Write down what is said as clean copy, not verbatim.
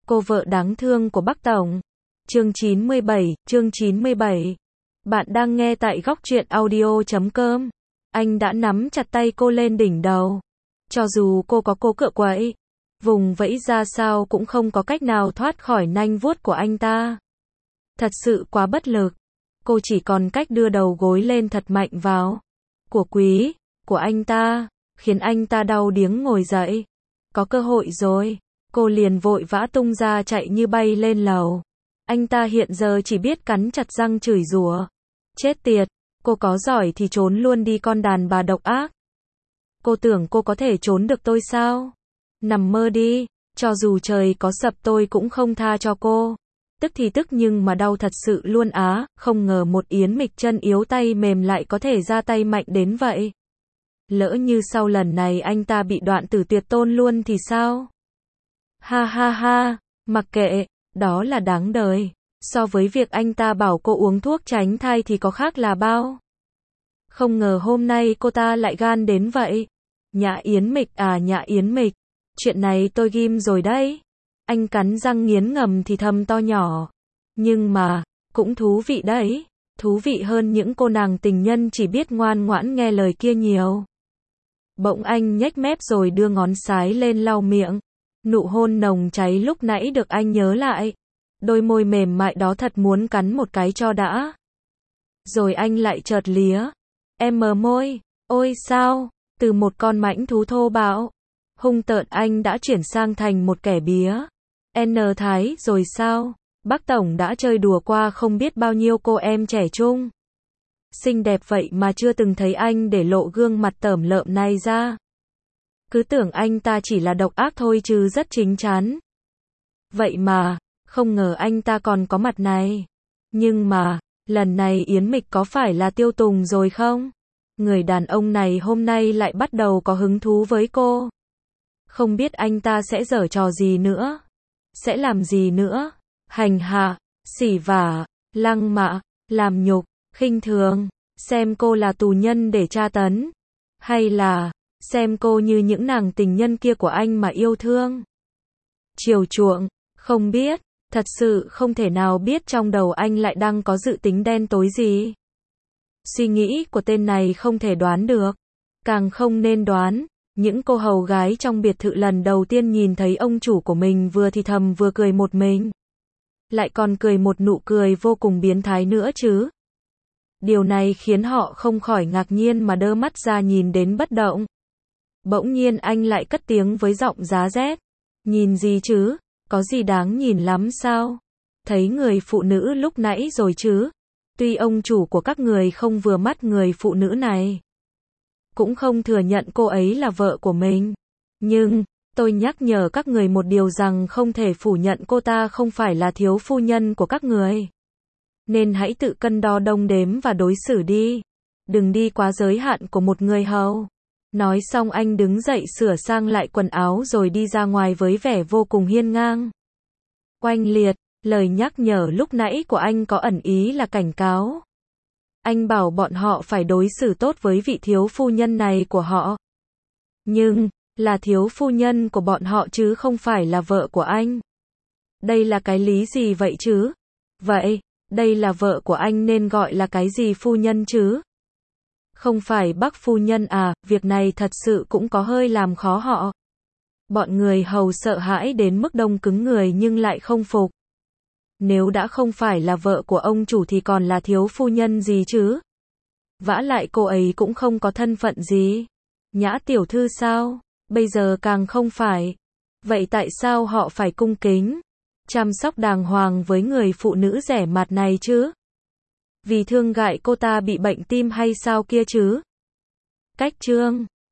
Cô vợ đáng thương của Bắc Tổng. Chương 97. Bạn đang nghe tại góc truyện audio.com. Anh đã nắm chặt tay cô lên đỉnh đầu. Cho dù cô có cố cựa quậy, vùng vẫy ra sao cũng không có cách nào thoát khỏi nanh vuốt của anh ta. Thật sự quá bất lực. Cô chỉ còn cách đưa đầu gối lên thật mạnh vào của quý của anh ta, khiến anh ta đau điếng ngồi dậy. Có cơ hội rồi. Cô liền vội vã tung ra chạy như bay lên lầu. Anh ta hiện giờ chỉ biết cắn chặt răng chửi rủa. Chết tiệt, cô có giỏi thì trốn luôn đi con đàn bà độc ác. Cô tưởng cô có thể trốn được tôi sao? Nằm mơ đi, cho dù trời có sập tôi cũng không tha cho cô. Tức thì tức nhưng mà đau thật sự luôn á, không ngờ một Yến Mịch chân yếu tay mềm lại có thể ra tay mạnh đến vậy. Lỡ như sau lần này anh ta bị đoạn tử tuyệt tôn luôn thì sao? Ha ha ha, mặc kệ, đó là đáng đời. So với việc anh ta bảo cô uống thuốc tránh thai thì có khác là bao. Không ngờ hôm nay cô ta lại gan đến vậy. Nhã Yến Mịch à, Nhã Yến Mịch, chuyện này tôi ghim rồi đấy. Anh cắn răng nghiến ngầm thì thầm to nhỏ. Nhưng mà, cũng thú vị đấy. Thú vị hơn những cô nàng tình nhân chỉ biết ngoan ngoãn nghe lời kia nhiều. Bỗng anh nhếch mép rồi đưa ngón sái lên lau miệng. Nụ hôn nồng cháy lúc nãy được anh nhớ lại. Đôi môi mềm mại đó thật muốn cắn một cái cho đã. Rồi anh lại chợt lía. Em mờ môi. Ôi sao, từ một con mãnh thú thô bạo, hung tợn anh đã chuyển sang thành một kẻ bía. N Thái rồi sao? Bác Tổng đã chơi đùa qua không biết bao nhiêu cô em trẻ trung. Xinh đẹp vậy mà chưa từng thấy anh để lộ gương mặt tởm lợm này ra. Cứ tưởng anh ta chỉ là độc ác thôi chứ rất chính chắn. Vậy mà, không ngờ anh ta còn có mặt này. Nhưng mà, lần này Yến Mịch có phải là tiêu tùng rồi không? Người đàn ông này hôm nay lại bắt đầu có hứng thú với cô. Không biết anh ta sẽ giở trò gì nữa? Sẽ làm gì nữa? Hành hạ, xỉ vả, lăng mạ, làm nhục, khinh thường, xem cô là tù nhân để tra tấn? Hay là xem cô như những nàng tình nhân kia của anh mà yêu thương, chiều chuộng? Không biết, thật sự không thể nào biết trong đầu anh lại đang có dự tính đen tối gì. Suy nghĩ của tên này không thể đoán được, càng không nên đoán. Những cô hầu gái trong biệt thự lần đầu tiên nhìn thấy ông chủ của mình vừa thì thầm vừa cười một mình. Lại còn cười một nụ cười vô cùng biến thái nữa chứ. Điều này khiến họ không khỏi ngạc nhiên mà đơ mắt ra nhìn đến bất động. Bỗng nhiên anh lại cất tiếng với giọng giá rét. Nhìn gì chứ? Có gì đáng nhìn lắm sao? Thấy người phụ nữ lúc nãy rồi chứ? Tuy ông chủ của các người không vừa mắt người phụ nữ này, cũng không thừa nhận cô ấy là vợ của mình, nhưng tôi nhắc nhở các người một điều rằng không thể phủ nhận cô ta không phải là thiếu phu nhân của các người. Nên hãy tự cân đo đong đếm và đối xử đi. Đừng đi quá giới hạn của một người hầu. Nói xong anh đứng dậy sửa sang lại quần áo rồi đi ra ngoài với vẻ vô cùng hiên ngang. Oanh liệt, lời nhắc nhở lúc nãy của anh có ẩn ý là cảnh cáo. Anh bảo bọn họ phải đối xử tốt với vị thiếu phu nhân này của họ. Nhưng, là thiếu phu nhân của bọn họ chứ không phải là vợ của anh. Đây là cái lý gì vậy chứ? Vậy, đây là vợ của anh nên gọi là cái gì phu nhân chứ? Không phải bác phu nhân à? Việc này thật sự cũng có hơi làm khó họ. Bọn người hầu sợ hãi đến mức đông cứng người nhưng lại không phục. Nếu đã không phải là vợ của ông chủ thì còn là thiếu phu nhân gì chứ? Vả lại cô ấy cũng không có thân phận gì. Nhã tiểu thư sao? Bây giờ càng không phải. Vậy tại sao họ phải cung kính, chăm sóc đàng hoàng với người phụ nữ rẻ mạt này chứ? Vì thương ngại cô ta bị bệnh tim hay sao kia chứ? Cách chương